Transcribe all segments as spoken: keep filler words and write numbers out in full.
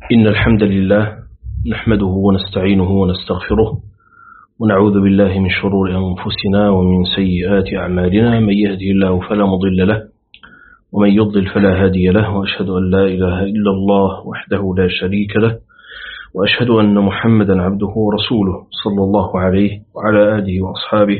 إن الحمد لله نحمده ونستعينه ونستغفره ونعوذ بالله من شرور أنفسنا ومن سيئات أعمالنا. من يهدي الله فلا مضل له ومن يضلل فلا هادي له، وأشهد أن لا إله إلا الله وحده لا شريك له، وأشهد أن محمدا عبده ورسوله صلى الله عليه وعلى آله وأصحابه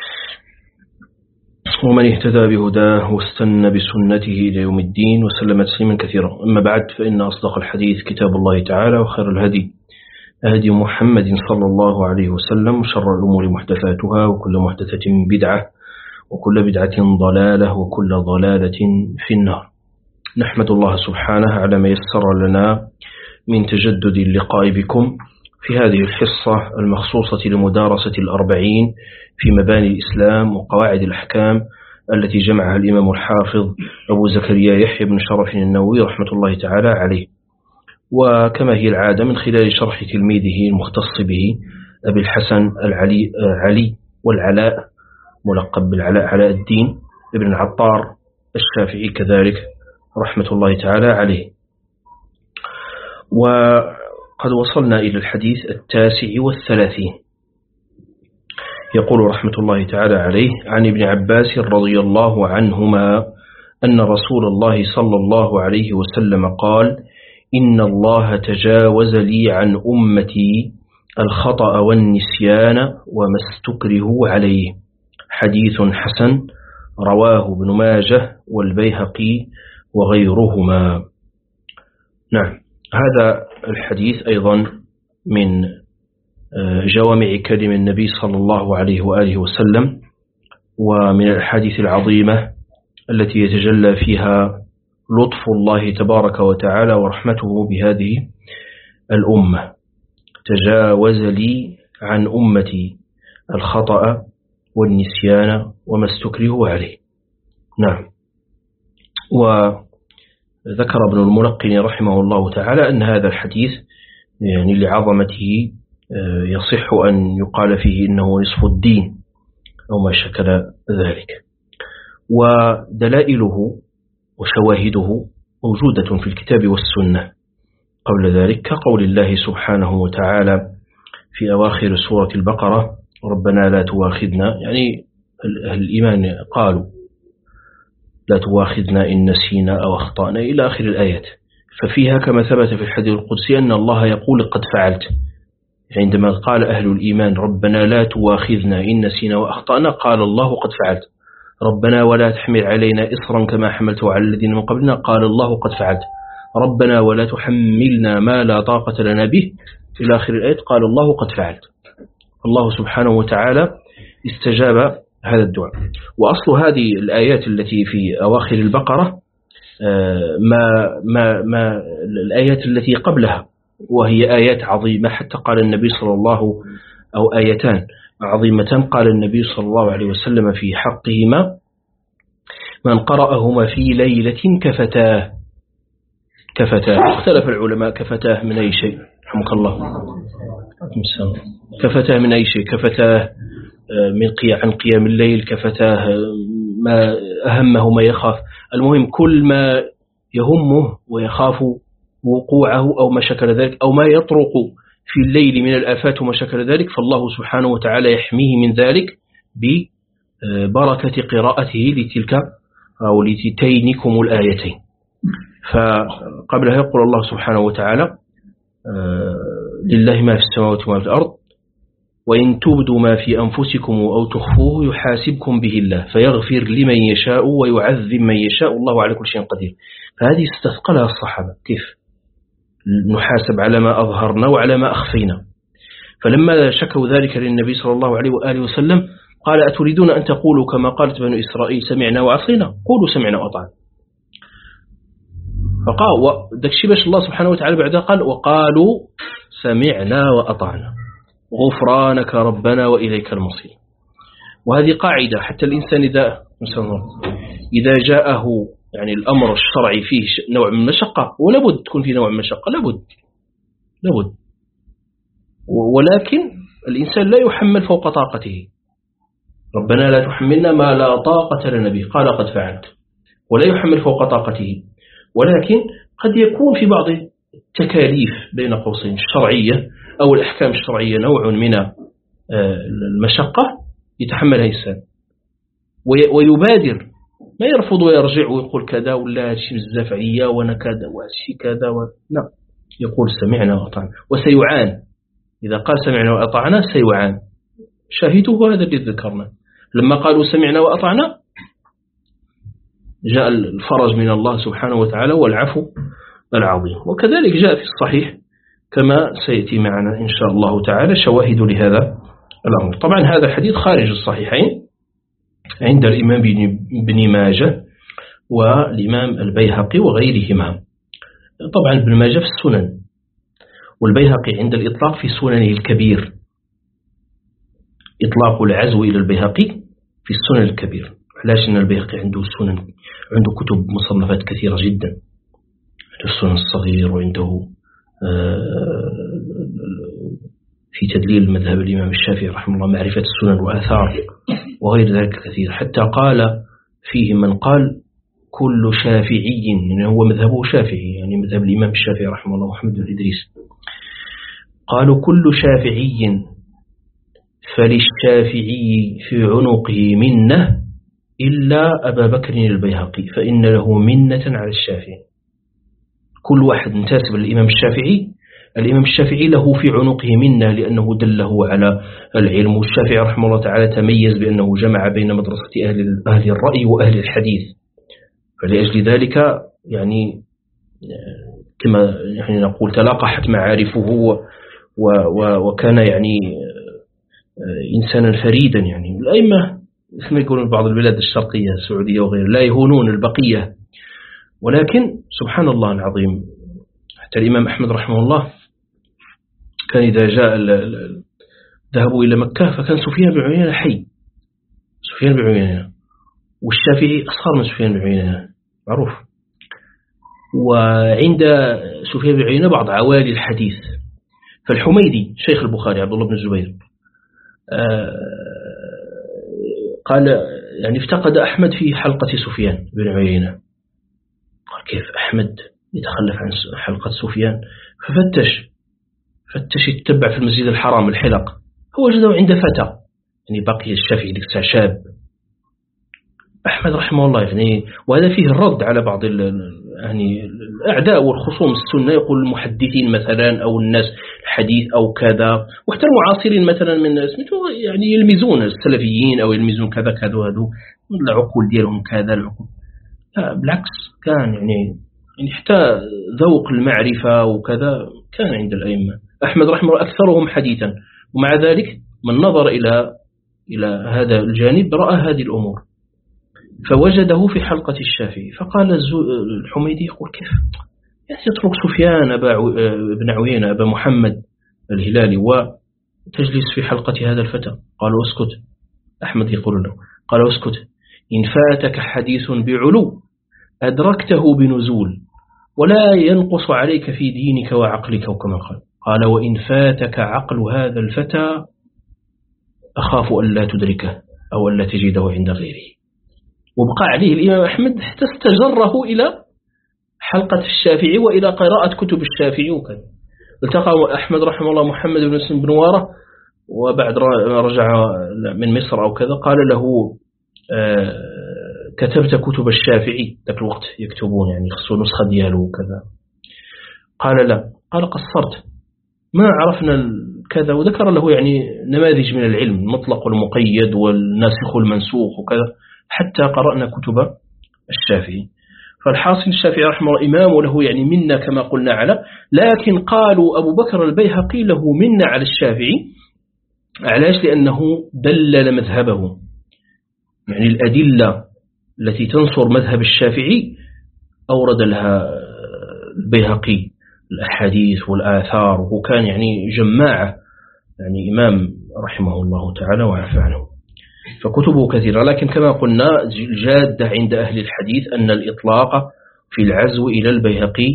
ومن اهتدى بهداه واستنى بسنته إلى يوم الدين وسلم تسليما كثيرا. أما بعد، فإن أصدق الحديث كتاب الله تعالى، وخير الهدي هدي محمد صلى الله عليه وسلم، وشر الأمور محدثاتها، وكل محدثة بدعة، وكل بدعة ضلالة، وكل ضلالة في النار. نحمد الله سبحانه على ما يسر لنا من تجدد اللقاء بكم في هذه الحصة المخصوصة لمدارسة الأربعين في مباني الإسلام وقواعد الأحكام التي جمعها الإمام الحافظ أبو زكريا يحيى بن شرف النووي رحمة الله تعالى عليه، وكما هي العادة من خلال شرح تلميذه المختص به أبي الحسن العلي علي والعلاء ملقب بالعلاء علاء الدين ابن العطار الشافعي كذلك رحمة الله تعالى عليه. وقد وصلنا إلى الحديث التاسع والثلاثين. يقول رحمة الله تعالى عليه: عن ابن عباس رضي الله عنهما أن رسول الله صلى الله عليه وسلم قال: إن الله تجاوز لي عن أمتي الخطأ والنسيان وما استكرهوا عليه. حديث حسن رواه ابن ماجه والبيهقي وغيرهما. نعم، هذا الحديث أيضا من جوامع كلم النبي صلى الله عليه وآله وسلم، ومن الأحاديث العظيمة التي يتجلى فيها لطف الله تبارك وتعالى ورحمته بهذه الأمة. تجاوز لي عن أمتي الخطأ والنسيان وما استكرهوا عليه. نعم. وذكر ابن الملقن رحمه الله تعالى أن هذا الحديث يعني لعظمته يصح أن يقال فيه إنه نصف الدين أو ما شكل ذلك. ودلائله وشواهده موجودة في الكتاب والسنة. قبل ذلك كقول الله سبحانه وتعالى في أواخر سورة البقرة: ربنا لا تواخذنا، يعني أهل الإيمان قالوا لا تواخذنا إن نسينا أو أخطأنا إلى آخر الآيات. ففيها كما ثبت في الحديث القدسي أن الله يقول قد فعلت. عندما قال أهل الإيمان ربنا لا تواخذنا إن نسينا وأخطأنا، قال الله قد فعلت. ربنا ولا تحمل علينا إصرا كما حملته على الذين من قبلنا، قال الله قد فعلت. ربنا ولا تحملنا ما لا طاقة لنا به إلى آخر الآيات، قال الله قد فعلت. الله سبحانه وتعالى استجاب هذا الدعاء. وأصل هذه الآيات التي في أواخر البقرة ما ما ما الآيات التي قبلها، وهي آيات عظيمة، حتى قال النبي صلى الله أو آيتان عظيمتان قال النبي صلى الله عليه وسلم في حقهما: من قرأهما في ليلة كفتاه. كفتاه اختلف العلماء كفتاه من أي شيء، رحمك الله. كفتاه من أي شيء؟ كفتاه من قيام عن قيام الليل، كفتاه ما أهمه ما يخاف. المهم كل ما يهمه ويخاف وقوعه أو ما شكل ذلك، أو ما يطرق في الليل من الآفات وما شكل ذلك، فالله سبحانه وتعالى يحميه من ذلك ببركة قراءته لتلك أو لتينكم الآيتين. فقبلها يقول الله سبحانه وتعالى: لله ما في السماوات وما في الأرض، وإن تبدوا ما في أنفسكم أو تخفوه يحاسبكم به الله فيغفر لمن يشاء ويعذب من يشاء، الله على كل شيء قدير. فهذه استثقلها الصحابة، كيف نحاسب على ما أظهرنا وعلى ما أخفينا. فلما شكوا ذلك للنبي صلى الله عليه وآله وسلم قال: أتريدون أن تقولوا كما قالت بنو إسرائيل سمعنا وعصينا؟ قولوا سمعنا وأطعنا. فقال ودكشي باش الله سبحانه وتعالى بعدها قال: وقالوا سمعنا وأطعنا غفرانك ربنا وإليك المصير. وهذه قاعدة، حتى الإنسان إذا إذا جاءه يعني الأمر الشرعي فيه نوع من مشقة، ولابد تكون فيه نوع من مشقة، لابد لابد ولكن الإنسان لا يحمل فوق طاقته. ربنا لا تحملنا ما لا طاقة لنا به، قال قد فعلت، ولا يحمل فوق طاقته. ولكن قد يكون في بعض التكاليف بين قوسين الشرعية أو الأحكام الشرعية نوع من المشقة يتحملها الإنسان ويبادر، ما يرفض ويرجع ويقول كذا ولا هذا الشيء بزاف عليا وانا كذا وهذا الشيء كذا و... لا، يقول سمعنا وأطعنا وسيعان. إذا قال سمعنا وأطعنا سيعان. شاهده هذا اللي ذكرنا، لما قالوا سمعنا وأطعنا جاء الفرج من الله سبحانه وتعالى والعفو العظيم. وكذلك جاء في الصحيح كما سيأتي معنا إن شاء الله تعالى شواهد لهذا الأمر. طبعا هذا الحديث خارج الصحيحين عند الإمام بن ماجه والإمام البيهقي وغيرهما. طبعا ابن ماجه في السنن، والبيهقي عند الإطلاق في سننه الكبير، إطلاق العزو إلى البيهقي في السنن الكبير. علاش؟ أن البيهقي عنده سنن، عنده كتب مصنفات كثيرة جدا، عنده السنن الصغير، وعنده في تدليل مذهب الإمام الشافعي رحمه الله معرفة السنن وآثار وغير ذلك كثير، حتى قال فيه من قال كل شافعي، يعني هو مذهبه شافعي، يعني مذهب الإمام الشافعي رحمه الله محمد بن إدريس، قالوا كل شافعي فللشافعي في عنقه منة إلا أبا بكر البيهقي فإن له منة على الشافعي. كل واحد منتسب للإمام الشافعي، الإمام الشافعي له في عنقه منة لأنه دله على العلم. والشافعي رحمه الله تعالى تميز بأنه جمع بين مدرسة أهل أهل الرأي وأهل الحديث، فلأجل ذلك يعني كما يعني نقول تلاقحت معارفه وكان يعني إنسانا فريدا. يعني الأئمة كما يقولون بعض البلاد الشرقية السعودية وغيرها لا يهونون البقية، ولكن سبحان الله العظيم حتى الإمام أحمد رحمه الله كان إذا جاء ذهبوا إلى مكة فكان سفيان بن عيينة حي، سفيان بن عيينة، والشافعي أصغر من سفيان بن عيينة معروف. وعند سفيان بن عيينة بعض عوالي الحديث، فالحميدي شيخ البخاري عبد الله بن الزبير قال يعني افتقد أحمد في حلقة سفيان بن عيينة، قال كيف أحمد يتخلف عن حلقة سفيان؟ ففتش فتش يتبع في المسجد الحرام الحلق، هو وجده عند فتى، يعني بقي الشافعي لك شاب أحمد رحمه الله يعني. وهذا فيه الرد على بعض يعني الأعداء والخصوم السنة، يقول المحدثين مثلا أو الناس الحديث أو كذا، وحتى المعاصرين مثلا من الناس يعني يلمزون السلفيين أو يلمزون كذا كذا هذو العقول ديالهم كذا العقول. لا بالعكس، كان يعني يعني حتى ذوق المعرفة وكذا كان عند الأئمة. أحمد رحمه الله أكثرهم حديثا، ومع ذلك من نظر إلى إلى هذا الجانب رأى هذه الأمور، فوجده في حلقة الشافعي. فقال الحميدي يقول كيف يعني يترك سفيان أبا بن عيينة أبا محمد الهلالي وتجلس في حلقة هذا الفتى؟ قالوا اسكت. أحمد يقول له قال اسكت، إن فاتك حديث بعلو أدركته بنزول ولا ينقص عليك في دينك وعقلك وكما قال. قال وإن فاتك عقل هذا الفتى أخاف أن لا تدركه أو أن لا تجده عند غيره. وبقى عليه الإمام أحمد حتى استجره إلى حلقة الشافعي وإلى قراءة كتب الشافعي وكذا. التقى أحمد رحمه الله محمد بن سن بن وارة، وبعد رجع من مصر أو كذا قال له آه كتبت كتب الشافعي ذاك الوقت يكتبون يعني يخصوا نسخة دياله وكذا. قال لا، قال قصرت ما عرفنا كذا، وذكر له يعني نماذج من العلم المطلق والمقيد والناسخ والمنسوخ وكذا حتى قرأنا كتب الشافعي. فالحاصل الشافعي رحمه الله إمام وله يعني منا كما قلنا على، لكن قالوا أبو بكر البيهقي له منا على الشافعي. علاش؟ لأنه دلل مذهبه، يعني الأدلة التي تنصر مذهب الشافعي أورد لها البيهقي الأحاديث والآثار، وكان يعني جماعة يعني إمام رحمه الله تعالى وعفى عنه. فكتبه كثيرة، لكن كما قلنا الجادة عند أهل الحديث أن الإطلاق في العزو إلى البيهقي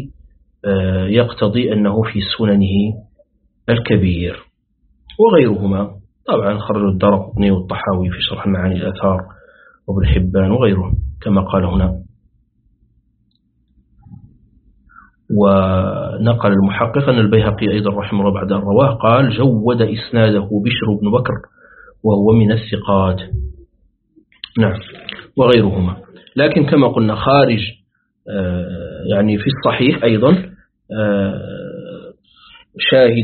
يقتضي أنه في سننه الكبير وغيرهما. طبعا خرج الدارقطني والطحاوي في شرح معاني الآثار وابن حبان وغيره كما قال هنا. ونقل المحقق أن البيهقي أيضا رحمه الله بعد الرواه قال جود إسناده بشر بن بكر وهو من الثقات. نعم وغيرهما. لكن كما قلنا خارج يعني في الصحيح أيضا شاهد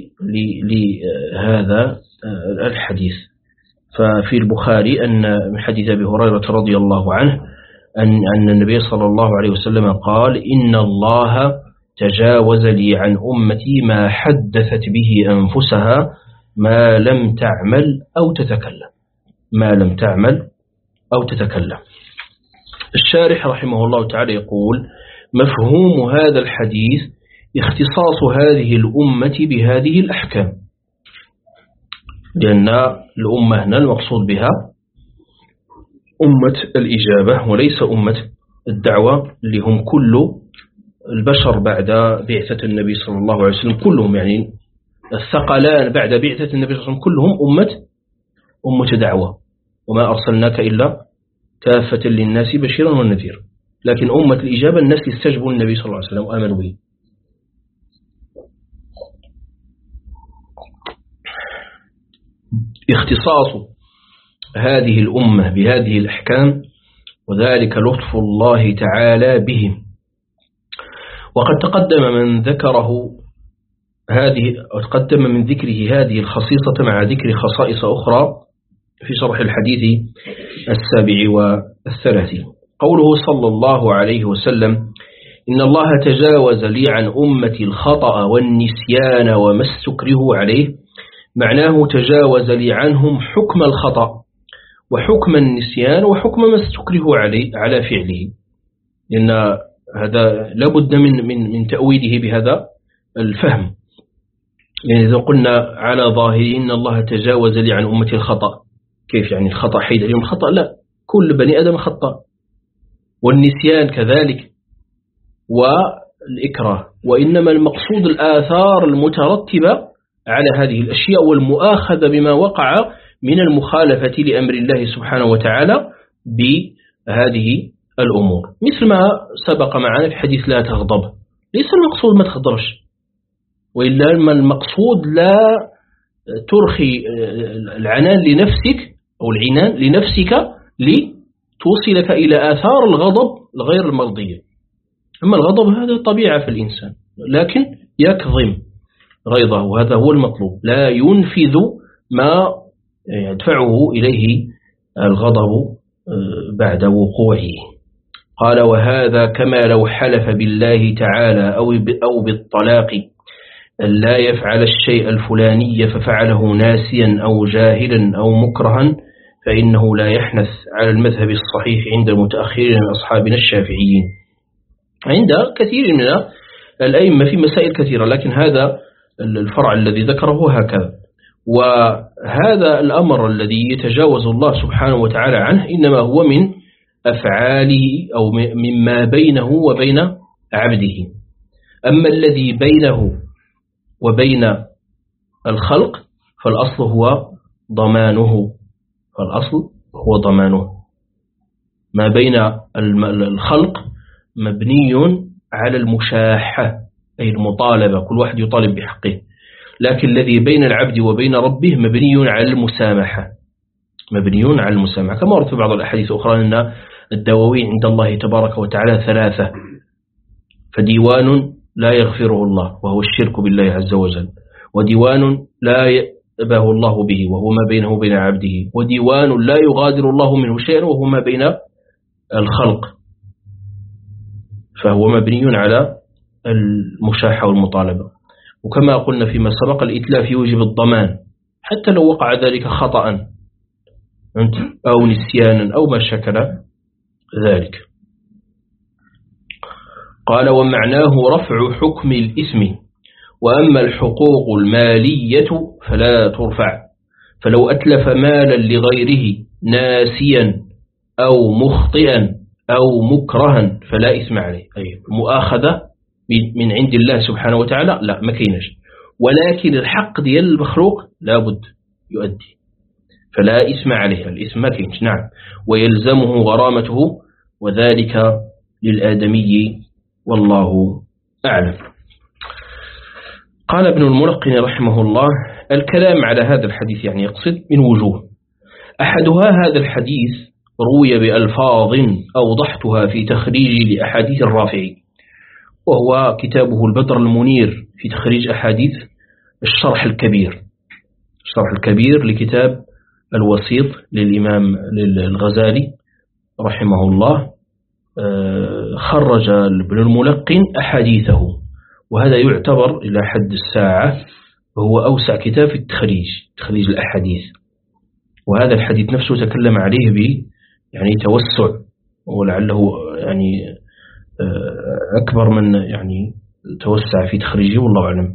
لهذا الحديث. ففي البخاري أن من حديث أبي هريرة رضي الله عنه أن أن النبي صلى الله عليه وسلم قال إن الله تجاوز لي عن أمتي ما حدثت به أنفسها ما لم تعمل أو تتكلم ما لم تعمل أو تتكلم. الشارح رحمه الله تعالى يقول مفهوم هذا الحديث اختصاص هذه الأمة بهذه الأحكام، لأن الأمة هنا المقصود بها أمة الإجابة وليس أمة الدعوة اللي هم كل البشر بعد بعثة النبي صلى الله عليه وسلم كلهم، يعني الثقلان بعد بعثة النبي صلى الله عليه وسلم كلهم أمة أمة دعوة، وما أرسلناك إلا كافة للناس بشيرا ونذيرا. لكن أمة الإجابة الناس استجبوا النبي صلى الله عليه وسلم وآمنوا به. اختصاص هذه الأمة بهذه الأحكام وذلك لطف الله تعالى بهم. وقد تقدم من ذكره هذه تقدم من ذكره هذه الخصيصة مع ذكر خصائص أخرى في شرح الحديث السابع والثلاثين. قوله صلى الله عليه وسلم إن الله تجاوز لي عن أمتي الخطأ والنسيان وما استكرهوا عليه، معناه تجاوز لي عنهم حكم الخطأ وحكم النسيان وحكم ما استكرهوا عليه على فعله، لأن هذا لابد من من من تأويله بهذا الفهم. يعني إذا قلنا على ظاهره إن الله تجاوز لي عن أمتي الخطأ، كيف يعني الخطأ حيد اليوم الخطأ؟ لا، كل بني آدم خطأ، والنسيان كذلك والإكراه، وإنما المقصود الآثار المترتبة على هذه الأشياء والمؤاخذة بما وقع من المخالفة لأمر الله سبحانه وتعالى بهذه الأمور، مثل ما سبق معنا في حديث لا تغضب. ليس المقصود ما تغضبش، وإلا المقصود لا ترخي العنان لنفسك أو العنان لنفسك لتوصلك إلى آثار الغضب الغير المرضية. أما الغضب هذا طبيعة في الإنسان، لكن يكظم غيظه، وهذا هو المطلوب، لا ينفذ ما يدفعه إليه الغضب بعد وقوعه. قال وهذا كما لو حلف بالله تعالى أو بالطلاق أن لا يفعل الشيء الفلاني ففعله ناسيا أو جاهلا أو مكرها، فإنه لا يحنث على المذهب الصحيح عند المتأخرين من أصحابنا الشافعيين، عند كثير من الأئمة في مسائل كثيرة، لكن هذا الفرع الذي ذكره هكذا. وهذا الأمر الذي يتجاوز الله سبحانه وتعالى عنه إنما هو من أفعاله أو مما بينه وبين عبده. أما الذي بينه وبين الخلق فالأصل هو ضمانه، فالأصل هو ضمانه. ما بين الخلق مبني على المشاحة أي المطالبة، كل واحد يطالب بحقه، لكن الذي بين العبد وبين ربه مبني على المسامحة، مبني على المسامحة، كما ورد في بعض الأحاديث الأخرى أن الدواوين عند الله تبارك وتعالى ثلاثة، فديوان لا يغفره الله وهو الشرك بالله عز وجل، وديوان لا يأبه الله به وهو ما بينه وبين عبده، وديوان لا يغادر الله منه شيئا وهو ما بين الخلق، فهو مبني على المشاحة والمطالبة. وكما قلنا فيما سبق الإتلاف يوجب الضمان حتى لو وقع ذلك خطأ أو نسيانا أو ما شكل ذلك. قال ومعناه رفع حكم الإثم، وأما الحقوق المالية فلا ترفع، فلو أتلف مالا لغيره ناسيا أو مخطئا أو مكرها فلا إثم عليه، أي مؤاخذة من عند الله سبحانه وتعالى لا ما كينش، ولكن الحق ديال المخلوق لابد يؤدي، فلا إثم عليه، الإثم ما كينش. نعم، ويلزمه غرامته، وذلك للآدمي والله أعلم. قال ابن الملقن رحمه الله: الكلام على هذا الحديث يعني يقصد من وجوه. أحدها هذا الحديث روي بألفاظ أوضحتها في تخريج لأحاديث الرافعي، وهو كتابه البدر المنير في تخريج أحاديث الشرح الكبير، الشرح الكبير لكتاب الوسيط للإمام الغزالي رحمه الله. خرج ابن الملقن أحاديثه، وهذا يعتبر إلى حد الساعة وهو أوسع كتاب في التخريج، تخريج الأحاديث. وهذا الحديث نفسه تكلم عليه ب يعني توسع، ولعله يعني أكبر من يعني توسع في تخريجه، والله أعلم.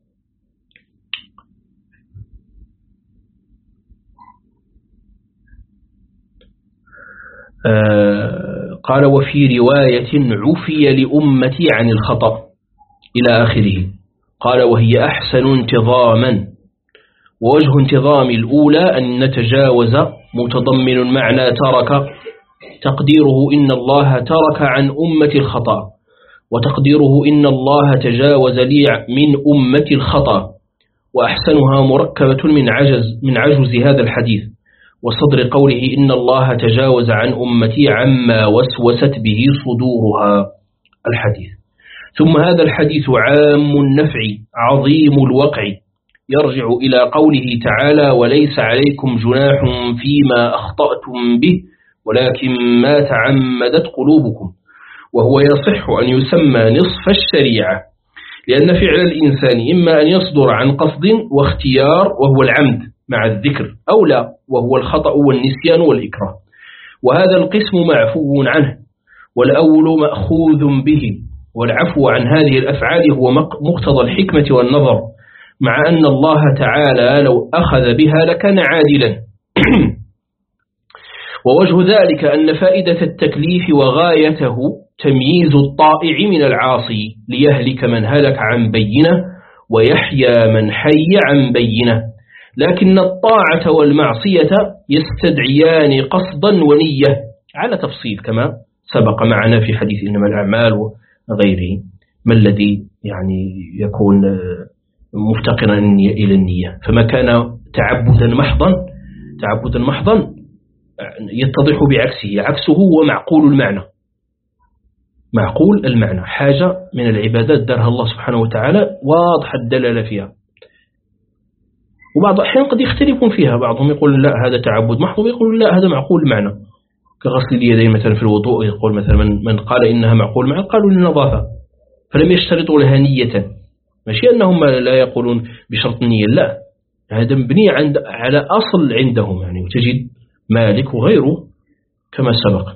قال: وفي رواية عفي لأمتي عن الخطأ إلى آخره. قال: وهي أحسن انتظاما. ووجه انتظام الأولى أن نتجاوز متضمن معنى ترك، تقديره إن الله ترك عن أمة الخطأ، وتقديره إن الله تجاوز لي من أمة الخطأ. وأحسنها مركبة من عجز من عجز هذا الحديث، وصدر قوله إن الله تجاوز عن أمتي عما وسوست به صدورها الحديث. ثم هذا الحديث عام النفع عظيم الوقع، يرجع إلى قوله تعالى: وليس عليكم جناح فيما أخطأتم به ولكن ما تعمدت قلوبكم. وهو يصح أن يسمى نصف الشريعة، لأن فعل الإنسان إما أن يصدر عن قصد واختيار وهو العمد مع الذكر، أو لا وهو الخطأ والنسيان والإكراه، وهذا القسم معفو عنه، والأول مأخوذ به. والعفو عن هذه الأفعال هو مقتضى الحكمة والنظر، مع أن الله تعالى لو أخذ بها لكان عادلا. ووجه ذلك أن فائدة التكليف وغايته تمييز الطائع من العاصي، ليهلك من هلك عن بينة ويحيى من حي عن بينة. لكن الطاعة والمعصية يستدعيان قصدا ونية على تفصيل كما سبق معنا في حديث إنما الأعمال وغيره، ما الذي يعني يكون مفتقرا إلى النية. فما كان تعبدا محضا تعبدا محضا يتضح بعكسه، عكسه هو معقول المعنى، معقول المعنى، حاجة من العبادات دارها الله سبحانه وتعالى واضح الدلالة فيها. وبعض الأحيان قد يختلفون فيها، بعضهم يقول لا هذا تعبد محض، ويقول لا هذا معقول المعنى، كغسل اليدين مثلا في الوضوء، يقول مثلا من, من قال إنها معقول المعنى قالوا للنظافة، فلم يشترطوا لها نية. ماشي أنهم لا يقولون بشرط النية، لا، هذا مبني عند على أصل عندهم يعني. وتجد مالك وغيره كما سبق.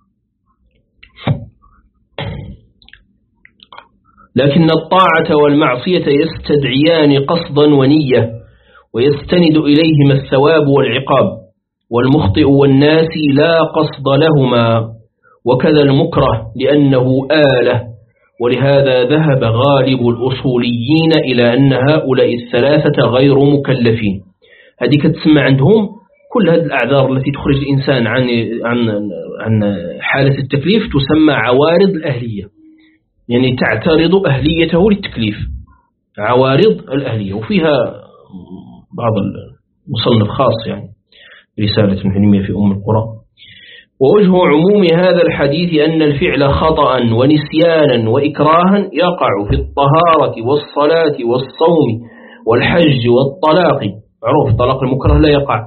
لكن الطاعة والمعصية يستدعيان قصدا ونية، ويستند إليهما الثواب والعقاب، والمخطئ والناسي لا قصد لهما، وكذا المكره لأنه آلة. ولهذا ذهب غالب الأصوليين إلى أن هؤلاء الثلاثة غير مكلفين. هذه كتسمى عندهم كل هذه الأعذار التي تخرج الإنسان عن عن عن حالة التكليف تسمى عوارض الأهلية، يعني تعترض أهليته للتكليف، عوارض الأهلية. وفيها بعض المصنف خاص يعني رسالة علمية في أم القرى. ووجه عموم هذا الحديث أن الفعل خطأ ونسيانا وإكراها يقع في الطهارة والصلاة والصوم والحج والطلاق. معروف طلاق المكره لا يقع،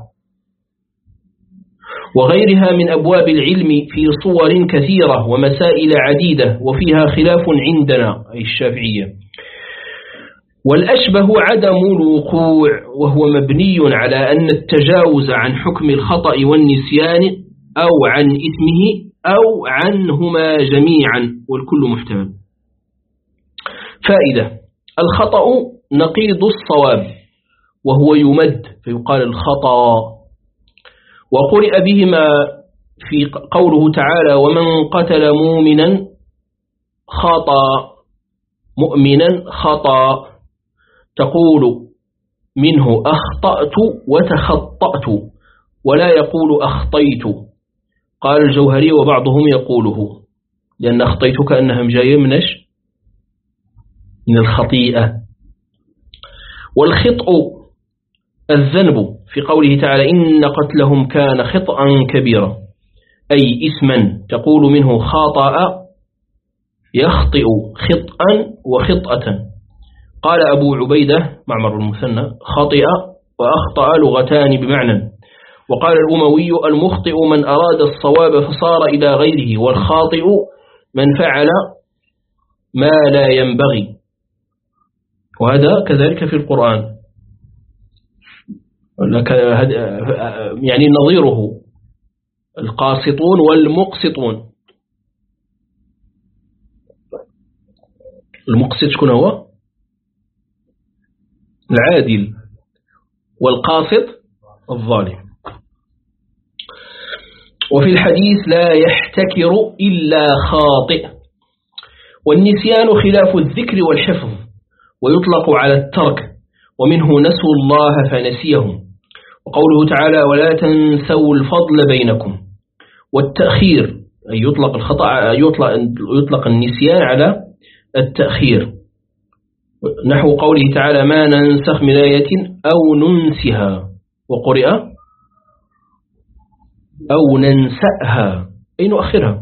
وغيرها من أبواب العلم في صور كثيرة ومسائل عديدة، وفيها خلاف عندنا أي الشافعية. والأشبه عدم الوقوع، وهو مبني على أن التجاوز عن حكم الخطأ والنسيان أو عن إثمه أو عنهما جميعا، والكل محتمل. فائدة: الخطأ نقيض الصواب، وهو يمد فيقال الخطأ. وقرئ بهما في قوله تعالى: ومن قتل مؤمنا خطأ مؤمنا خطأ، تقول منه أخطأت وتخطأت، ولا يقول أخطيت. قال الجوهري: وبعضهم يقوله، لأن أخطيت كأنها جاية منش من الخطيئة. والخطأ الذنب في قوله تعالى إن قتلهم كان خطأ كبيرا، أي إثما تقول منه خاطأ يخطئ خطأ وخطأة. قال أبو عبيدة معمر المثنى خطئ وأخطأ لغتان بمعنى. وقال الأموي المخطئ من أراد الصواب فصار إلى غيره، والخاطئ من فعل ما لا ينبغي. وهذا كذلك في القرآن، يعني نظيره القاسطون والمقسطون. المقسط شكون هو؟ العادل، والقاسط الظالم. وفي الحديث لا يحتكر إلا خاطئ. والنسيان خلاف الذكر والحفظ، ويطلق على الترك، ومنه نسوا الله فنسيهم. وقوله تعالى ولا تنسوا الفضل بينكم. والتأخير أي يطلق الخطأ، يطلق, يطلق النسيان على التأخير، نحو قوله تعالى ما ننسخ من آية أو ننسها، وقرئ أو ننسأها أي نؤخرها.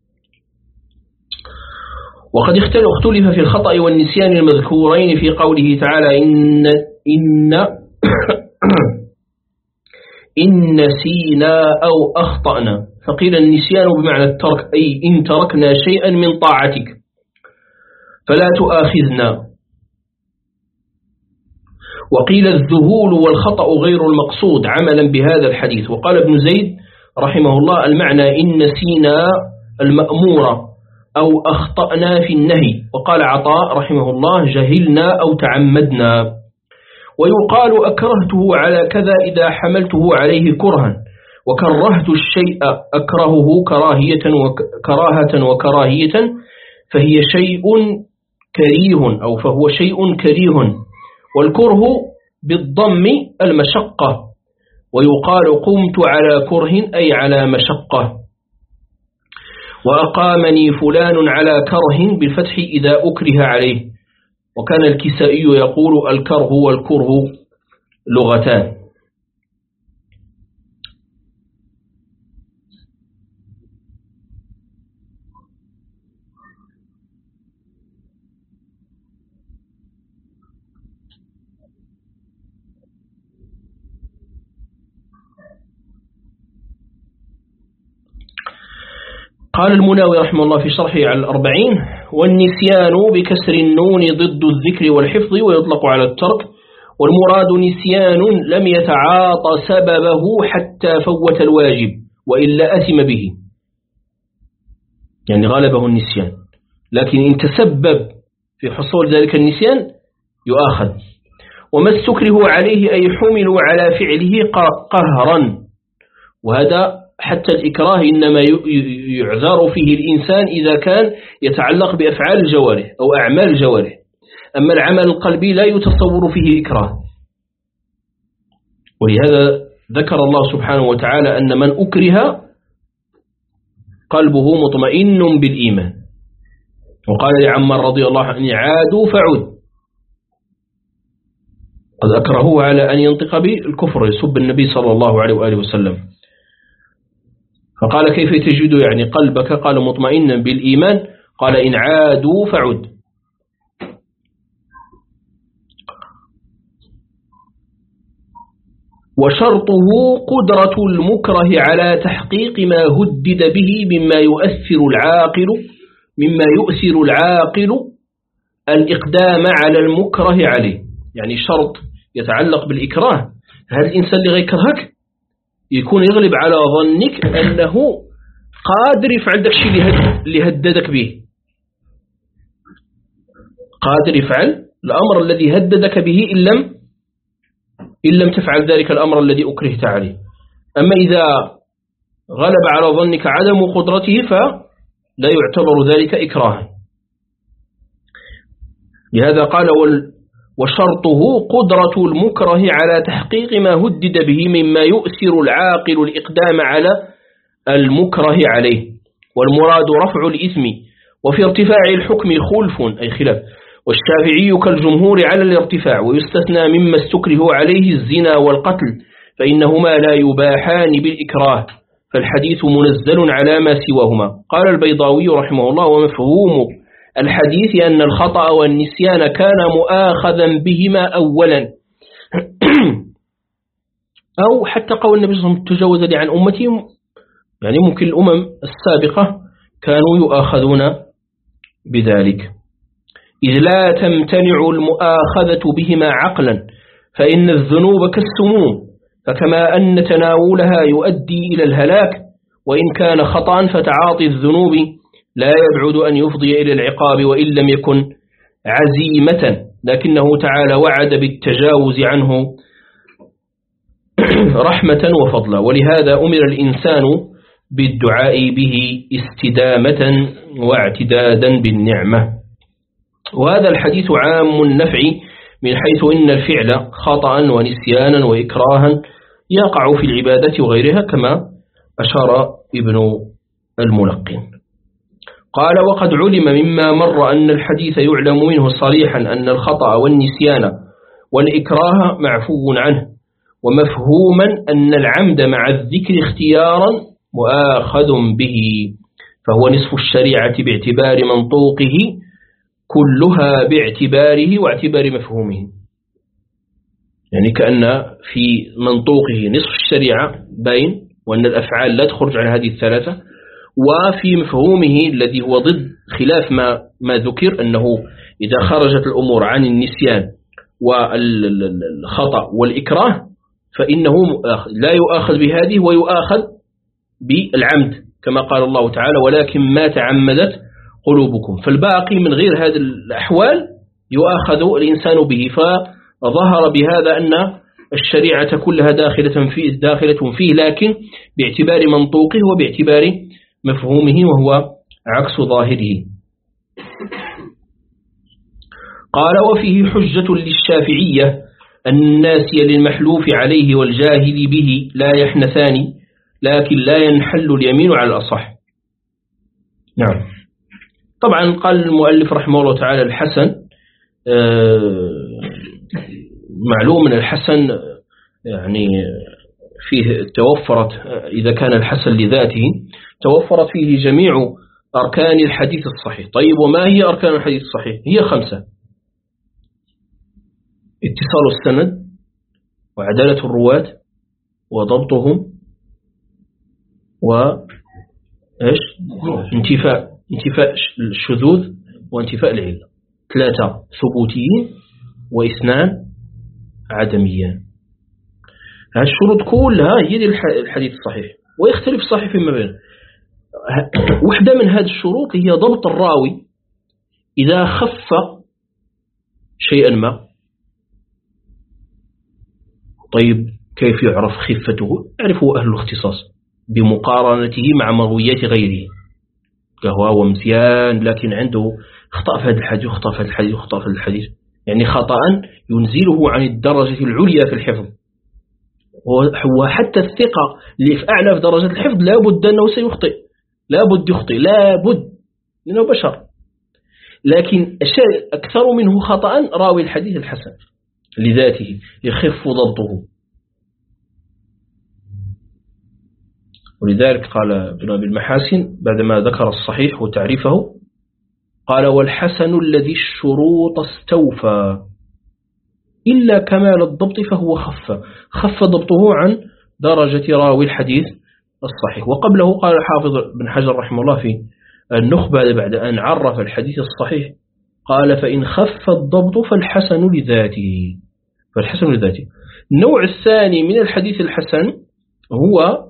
وقد اختلف في الخطأ والنسيان المذكورين في قوله تعالى إن إن إن نسينا أو أخطأنا، فقيل النسيان بمعنى الترك، أي إن تركنا شيئا من طاعتك فلا تؤاخذنا. وقيل الذهول والخطأ غير المقصود عملا بهذا الحديث. وقال ابن زيد رحمه الله المعنى إن نسينا المأمورة أو أخطأنا في النهي. وقال عطاء رحمه الله جهلنا أو تعمدنا. ويقال أكرهته على كذا إذا حملته عليه كرها، وكرهت الشيء أكرهه كراهية وكراهة وكراهية فهي شيء كريه أو فهو شيء كريه. والكره بالضم المشقة. ويقال قمت على كره أي على مشقة. وأقامني فلان على كره بالفتح إذا أكره عليه. وكان الكسائي يقول الكره والكره لغتان. قال المناوي رحمه الله في شرحه على الأربعين والنسيان بكسر النون ضد الذكر والحفظ، ويطلق على الترك. والمراد نسيان لم يتعاطى سببه حتى فوت الواجب وإلا أثم به، يعني غلبه النسيان، لكن إن تسبب في حصول ذلك النسيان يؤاخذ. وما استكره عليه أي حملوا على فعله قهرا، وهذا حتى الإكراه إنما يعذر فيه الإنسان إذا كان يتعلق بأفعال الجوارح أو أعمال الجوارح، أما العمل القلبي لا يتصور فيه إكراه. ولهذا ذكر الله سبحانه وتعالى أن من أكره قلبه مطمئن بالإيمان. وقال لعمر رضي الله عنه عادوا فعود، قد أكرهوه على أن ينطق بالكفر يسب النبي صلى الله عليه وآله وسلم. فقال كيف تجد يعني قلبك؟ قال مطمئنا بالإيمان. قال إن عادوا فعد. وشرطه قدرة المكره على تحقيق ما هدد به مما يؤثر العاقل مما يؤثر العاقل الإقدام على المكره عليه. يعني شرط يتعلق بالإكراه، هذا الإنسان اللي غيكرهك يكون يغلب على ظنك أنه قادر يفعل ذاك الشيء اللي هددك به، قادر يفعل الأمر الذي هددك به إن لم إن لم تفعل ذلك الأمر الذي أكرهت عليه. أما إذا غلب على ظنك عدم قدرته فلا يعتبر ذلك إكراها. لهذا قال وشرطه قدرة المكره على تحقيق ما هدد به مما يؤثر العاقل الإقدام على المكره عليه، والمراد رفع الإثم. وفي ارتفاع الحكم خلف أي خلاف، والشافعي كالجمهور على الارتفاع، ويستثنى مما استكره عليه الزنا والقتل، فإنهما لا يباحان بالإكراه، فالحديث منزل على ما سواهما. قال البيضاوي رحمه الله: ومفهوم الحديث أن الخطأ والنسيان كان مؤاخذا بهما أولا، أو حتى قول النبي صلى الله عليه وسلم: تجاوز لي عن أمتي، يعني ممكن الأمم السابقة كانوا يؤاخذون بذلك، إذ لا تمتنع المؤاخذة بهما عقلا، فإن الذنوب كالسموم، فكما أن تناولها يؤدي إلى الهلاك، وإن كان خطأ فتعاطي الذنوب لا يبعد أن يفضي إلى العقاب وإن لم يكن عزيمة، لكنه تعالى وعد بالتجاوز عنه رحمة وفضلا، ولهذا أمر الإنسان بالدعاء به استدامة واعتدادا بالنعمة. وهذا الحديث عام النفع من حيث إن الفعل خطأ ونسيانا وإكراها يقع في العبادة وغيرها، كما أشار ابن الملقن. قال: وقد علم مما مر أن الحديث يعلم منه صريحا أن الخطأ والنسيان والإكراه معفو عنه، ومفهوما أن العمد مع الذكر اختيارا مؤاخذ به، فهو نصف الشريعة باعتبار منطوقه كلها باعتباره واعتبار مفهومه، يعني كأن في منطوقه نصف الشريعة باين، وأن الأفعال لا تخرج عن هذه الثلاثة، وفي مفهومه الذي هو ضد خلاف ما, ما ذكر، أنه إذا خرجت الأمور عن النسيان والخطأ والإكراه فإنه لا يؤاخذ بهذه ويؤاخذ بالعمد، كما قال الله تعالى: ولكن ما تعمدت قلوبكم، فالباقي من غير هذه الأحوال يؤاخذ الإنسان به. فظهر بهذا أن الشريعة كلها داخلة فيه, داخلة فيه لكن باعتبار منطوقه وباعتبار مفهومه، وهو عكس ظاهره. قال: وفيه حجة للشافعية أن الناسي للمحلوف عليه والجاهل به لا يحنثان، لكن لا ينحل اليمين على الأصح. نعم. طبعا قال المؤلف رحمه الله تعالى: الحسن معلوم من الحسن يعني فيه توفرت، إذا كان الحسن لذاته توفرت فيه جميع أركان الحديث الصحيح. طيب، وما هي أركان الحديث الصحيح؟ هي خمسة: اتصال السند، وعدالة الرواة، وضبطهم، وإيش انتفاء انتفاء الشذوذ، وانتفاء العلة. ثلاثة ثبوتيين، واثنان عدميان. هذه الشروط كلها هي الحديث الصحيح، ويختلف الصحيح فيما بينه. واحدة من هذه الشروط هي ضبط الراوي إذا خف شيئا ما. طيب، كيف يعرف خفته؟ يعرفه أهل الاختصاص بمقارنته مع مرويات غيره، كهو ومزيان لكن عنده خطأ في هذا الحديث وخطأ في هذا الحديث وخطأ في هذا الحديث، يعني خطأ ينزله عن الدرجة العليا في الحفظ. وحتى الثقة اللي في أعلى في درجة الحفظ لا بد أنه سيخطئ، لا بد يخطئ، لا بد، لأنه بشر. لكن الشيء أكثر منه خطأ راوي الحديث الحسن لذاته يخف ضبطه. ولذلك قال ابن أبي المحاسن بعدما ذكر الصحيح وتعريفه، قال: والحسن الذي الشروط استوفى إلا كمال الضبط فهو خف خف ضبطه عن درجة راوي الحديث الصحيح. وقبله قال الحافظ بن حجر رحمه الله في النخبة بعد أن عرف الحديث الصحيح، قال: فإن خف الضبط فالحسن لذاته فالحسن لذاته. النوع الثاني من الحديث الحسن هو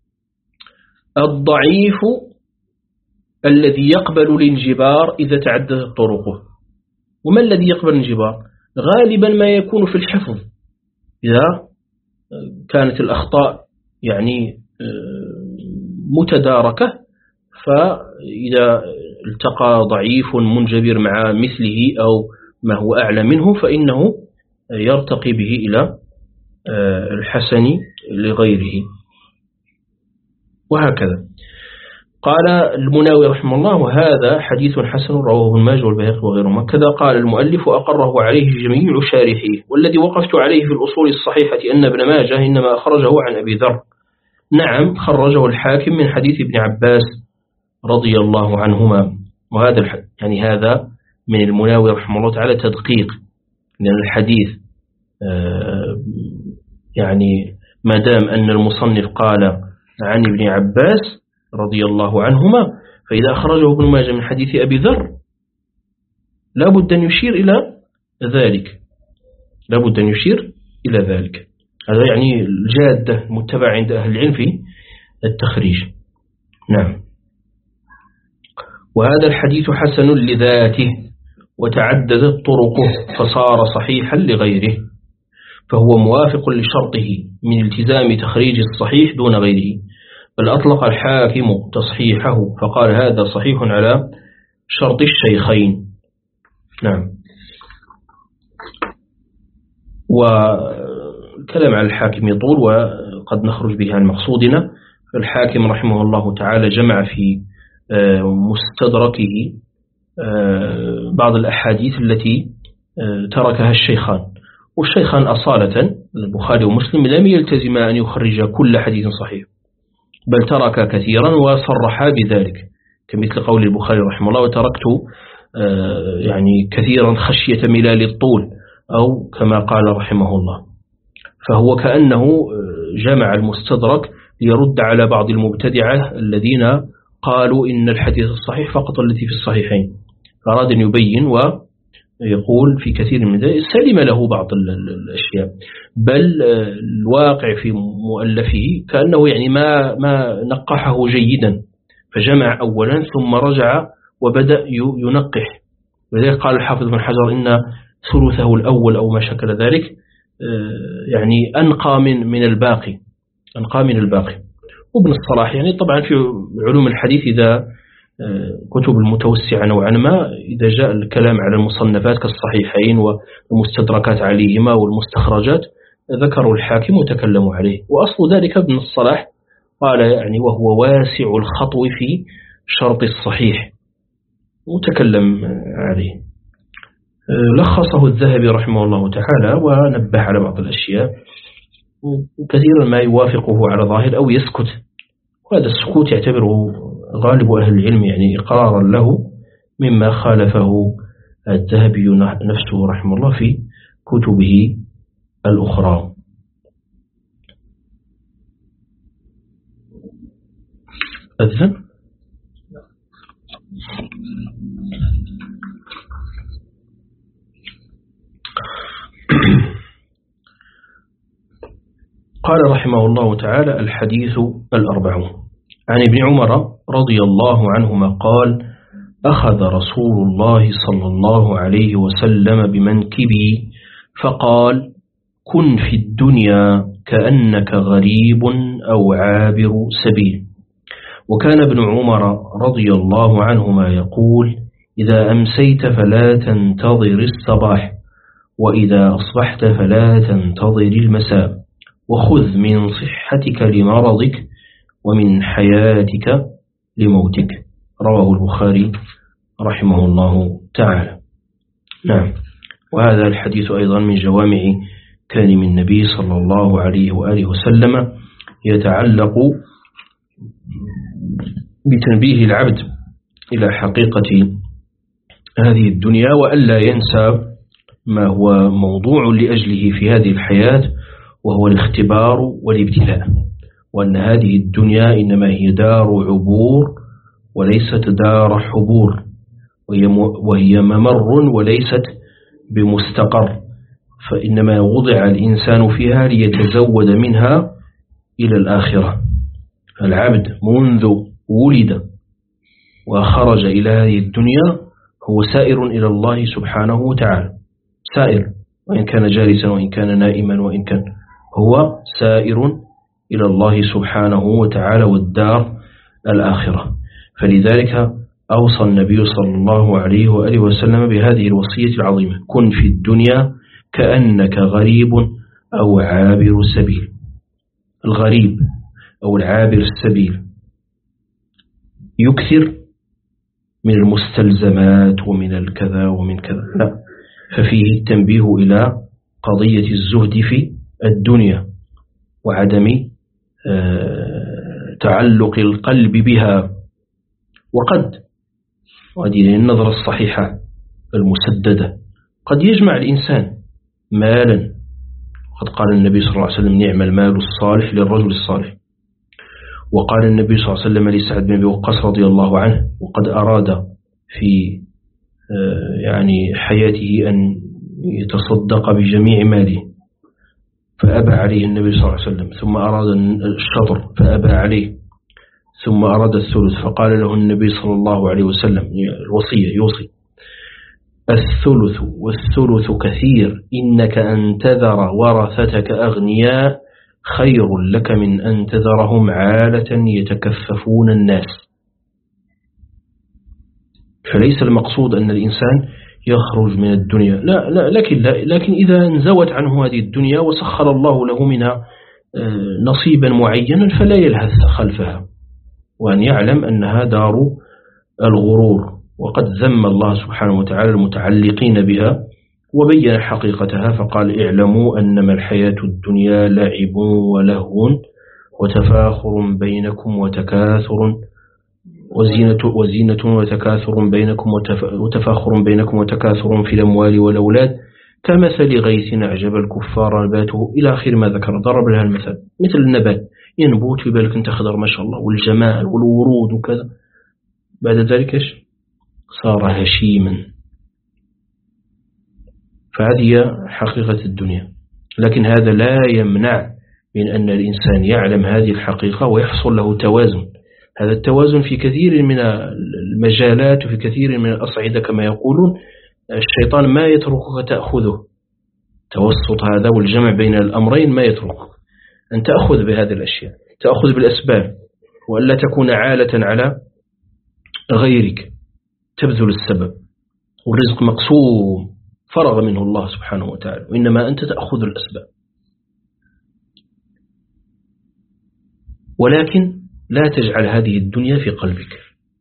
الضعيف الذي يقبل الانجبار إذا تعددت طرقه. وما الذي يقبل الانجبار؟ غالبا ما يكون في الحفظ، إذا كانت الأخطاء يعني متداركة، فإذا التقى ضعيف منجبر مع مثله أو ما هو أعلى منه فإنه يرتقي به إلى الحسن لغيره، وهكذا. قال المناوي رحمه الله: وهذا حديث حسن رواه ابن ماجه والبيهقي وغيرهما. كذا قال المؤلف: وأقره عليه جميع شارحيه. والذي وقفت عليه في الأصول الصحيحة أن ابن ماجه إنما أخرجه عن أبي ذر. نعم، خرجه الحاكم من حديث ابن عباس رضي الله عنهما. وهذا يعني هذا من المناوي رحمه الله تعالى تدقيق، لأن الحديث يعني ما دام أن المصنف قال عن ابن عباس رضي الله عنهما، فإذا أخرجه ابن ماجه من حديث أبي ذر لا بد أن يشير إلى ذلك، لا بد أن يشير إلى ذلك. هذا يعني الجادة المتبع عند أهل العلم في التخريج. نعم. وهذا الحديث حسن لذاته وتعددت طرقه فصار صحيحا لغيره، فهو موافق لشرطه من التزام تخريج الصحيح دون غيره، بل أطلق الحاكم تصحيحه فقال هذا صحيح على شرط الشيخين. نعم. والكلام على الحاكم يطول وقد نخرج به عن مقصودنا. فالحاكم رحمه الله تعالى جمع في مستدركه بعض الأحاديث التي تركها الشيخان، والشيخان أصالة البخاري ومسلم لم يلتزم أن يخرج كل حديث صحيح، بل ترك كثيرا وصرحا بذلك، كمثل قول البخاري رحمه الله: وتركت يعني كثيرا خشية ملال الطول، أو كما قال رحمه الله. فهو كأنه جمع المستدرك ليرد على بعض المبتدعة الذين قالوا إن الحديث الصحيح فقط التي في الصحيحين، فأراد أن يبين ويقول في كثير من ذلك سلم له بعض الأشياء، بل الواقع في مؤلفه كأنه يعني ما ما نقحه جيدا، فجمع أولا ثم رجع وبدأ ينقح. ولذلك قال الحافظ بن حجر إن ثلثه الأول أو ما شكل ذلك يعني أنقى من من الباقي، أنقى من الباقي. وابن الصلاح يعني طبعا في علوم الحديث إذا كتب المتوسعة نوعا ما، إذا جاء الكلام على المصنفات كالصحيحين والمستدركات عليهما والمستخرجات ذكروا الحاكم وتكلموا عليه. وأصل ذلك ابن الصلاح قال يعني وهو واسع الخطو في شرط الصحيح، وتكلم عليه. لخصه الذهبي رحمه الله تعالى ونبه على بعض الأشياء، وكثيرا ما يوافقه على ظاهر أو يسكت، وهذا السكوت يعتبره غالب أهل العلم يعني إقرارا له، مما خالفه الذهبي نفسه رحمه الله في كتبه الأخرى. أذن قال رحمه الله تعالى: الحديث الأربعون. عن ابن عمر رضي الله عنهما قال: أخذ رسول الله صلى الله عليه وسلم بمنكبي فقال: كن في الدنيا كأنك غريب أو عابر سبيل. وكان ابن عمر رضي الله عنهما يقول: إذا أمسيت فلا تنتظر الصباح، وإذا أصبحت فلا تنتظر المساء، وخذ من صحتك لمرضك ومن حياتك لموتك. رواه البخاري رحمه الله تعالى. نعم. وهذا الحديث أيضا من جوامع كلم النبي صلى الله عليه وآله وسلم، يتعلق بتنبيه العبد إلى حقيقة هذه الدنيا، وألا ينسى ما هو موضوع لأجله في هذه الحياة، وهو الاختبار والابتلاء، وأن هذه الدنيا إنما هي دار عبور وليست دار حبور، وهي ممر وليست بمستقر، فإنما وضع الإنسان فيها ليتزود منها إلى الآخرة. العبد منذ ولد وخرج إلى هذه الدنيا هو سائر إلى الله سبحانه وتعالى، سائر، وإن كان جالسا وإن كان نائما وإن كان هو سائر إلى الله سبحانه وتعالى والدار الآخرة. فلذلك أوصى النبي صلى الله عليه وآله وسلم بهذه الوصية العظيمة: كن في الدنيا كأنك غريب أو عابر سبيل. الغريب أو العابر السبيل يكثر من المستلزمات ومن الكذا ومن كذا، لا، ففيه التنبيه إلى قضية الزهد في الدنيا وعدم تعلق القلب بها. وقد وهذه النظرة الصحيحة المسددة قد يجمع الإنسان مالا، وقد قال النبي صلى الله عليه وسلم نعم المال الصالح للرجل الصالح. وقال النبي صلى الله عليه وسلم لسعد بن أبي وقاص رضي الله عنه وقد أراد في يعني حياته أن يتصدق بجميع ماله فأبى عليه النبي صلى الله عليه وسلم، ثم أراد الشطر فأبى عليه، ثم أراد الثلث فقال له النبي صلى الله عليه وسلم الوصية يوصي الثلث والثلث كثير إنك أن تذر ورثتك أغنياء خير لك من أن تذرهم عالة يتكففون الناس. فليس المقصود أن الإنسان يخرج من الدنيا، لا, لا لكن, لا لكن إذا انزوت عنه هذه الدنيا وسخر الله له منها نصيبا معينا فلا يلهث خلفها، وأن يعلم أنها دار الغرور. وقد ذم الله سبحانه وتعالى المتعلقين بها وبين حقيقتها فقال اعلموا أنما الحياة الدنيا لعب ولهو وتفاخر بينكم وتكاثر وزينة, وزينة وتكاثر بينكم وتفاخر بينكم وتكاثر في الأموال والأولاد كمثل غيث أعجب الكفار نباته إلى آخر ما ذكر. ضرب لها المثل مثل النبات ينبوت في بالك أنت خضر ما شاء الله والجمال والورود وكذا، بعد ذلك صار هشيما. فهذه حقيقة الدنيا، لكن هذا لا يمنع من أن الإنسان يعلم هذه الحقيقة ويحصل له توازن. هذا التوازن في كثير من المجالات وفي كثير من الأصعدة كما يقولون الشيطان ما يتركك تأخذه، توسط هذا والجمع بين الأمرين ما يتركك أن تأخذ بهذه الأشياء، تأخذ بالأسباب وألا تكون عالة على غيرك، تبذل السبب. والرزق مقسوم فرغ منه الله سبحانه وتعالى، وإنما أنت تأخذ الأسباب. ولكن لا تجعل هذه الدنيا في قلبك.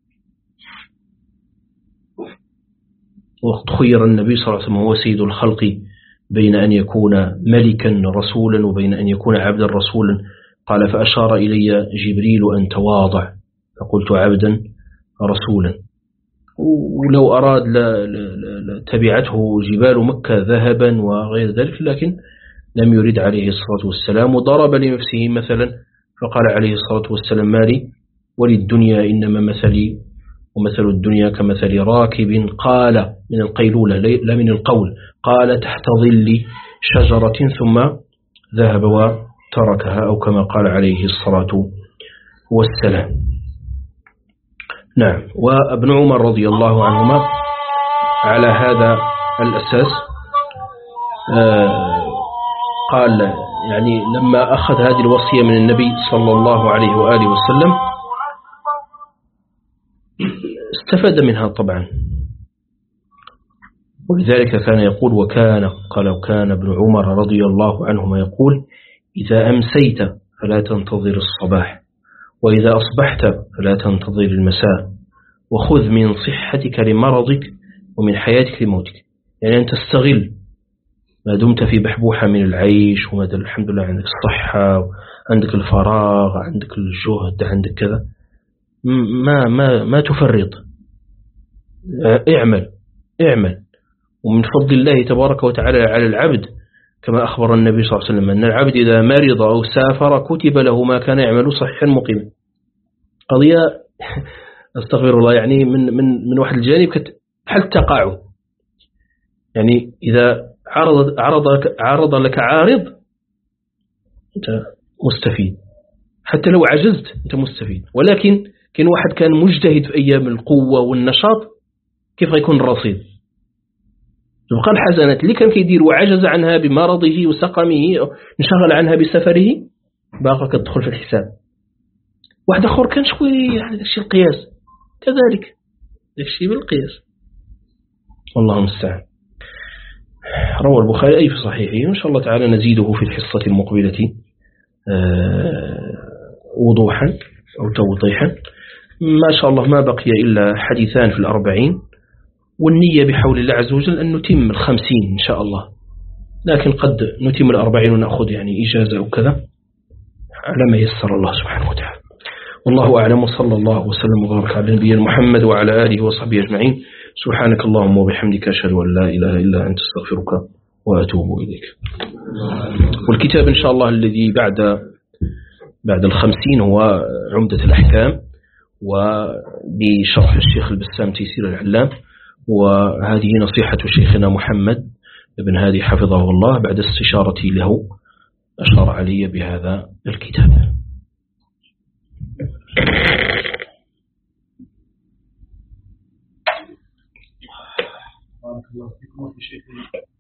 وقد خير النبي صلى الله عليه وسلم هو سيد الخلق بين أن يكون ملكا رسولا وبين أن يكون عبدا رسولا، قال فأشار إلي جبريل أن تواضع فقلت عبدا رسولا. ولو أراد تبعته جبال مكة ذهبا وغير ذلك، لكن لم يرد عليه الصلاة والسلام، وضرب لنفسه مثلا فقال عليه الصلاة والسلام مالي وللدنيا إنما مثلي ومثل الدنيا كمثل راكب قال من القيلولة لا من القول قال تحت ظل شجرة ثم ذهب وتركها، أو كما قال عليه الصلاة والسلام. نعم. وابن عمر رضي الله عنهما على هذا الأساس قال يعني لما أخذ هذه الوصية من النبي صلى الله عليه وآله وسلم استفاد منها طبعا، ولذلك كان يقول وكان قال وكان ابن عمر رضي الله عنهما يقول إذا أمسيت فلا تنتظر الصباح وإذا أصبحت فلا تنتظر المساء وخذ من صحتك لمرضك ومن حياتك لموتك. يعني أن تستغل ما دمت في بحبوحة من العيش وما دام الحمد لله عندك الصحة عندك الفراغ عندك الجهد عندك كذا، ما ما ما تفرط، اعمل اعمل. ومن فضل الله تبارك وتعالى على العبد كما أخبر النبي صلى الله عليه وسلم أن العبد إذا مرض أو سافر كتب له ما كان يعمل صحيحا مقيما. قضية أستغفر الله يعني من من من واحد الجانب حل التقاعد، يعني إذا عرض عرض عرض لك عارض أنت مستفيد، حتى لو عجزت أنت مستفيد. ولكن كان واحد كان مجتهد في أيام القوة والنشاط كيف يكون الرصيد؟ يبقى الحسنات اللي كان كيدير وعجز عنها بمرضه وسقمه انشغل عنها بسفره باقا كتدخل في الحساب. واحد آخر كان شوي يعني داكشي القياس كذلك، داكشي بالقياس والله المستعان. روى البخاري أي في صحيحه، وإن شاء الله تعالى نزيده في الحصة المقبلة وضوحا أو توضيحا. ما شاء الله ما بقي إلا حديثان في الأربعين، والنية بحول الله عز وجل أن نتم الخمسين إن شاء الله، لكن قد نتم الأربعين ونأخذ يعني إجازة أو كذا على ما يسر الله سبحانه وتعالى. والله أعلم، وصلى الله وسلم وبارك على نبينا محمد وعلى آله وصحبه أجمعين. سبحانك اللهم وبحمدك أشهد أن لا إله إلا أنت استغفرك وأتوب إليك. والكتاب إن شاء الله الذي بعد بعد الخمسين هو عمدة الأحكام، وبشرح الشيخ البسام تيسير العلام، وهذه نصيحة شيخنا محمد بن هادي حفظه الله بعد استشارتي له أشار علي بهذا الكتاب. بارك الله فيكم وفي شيخنا.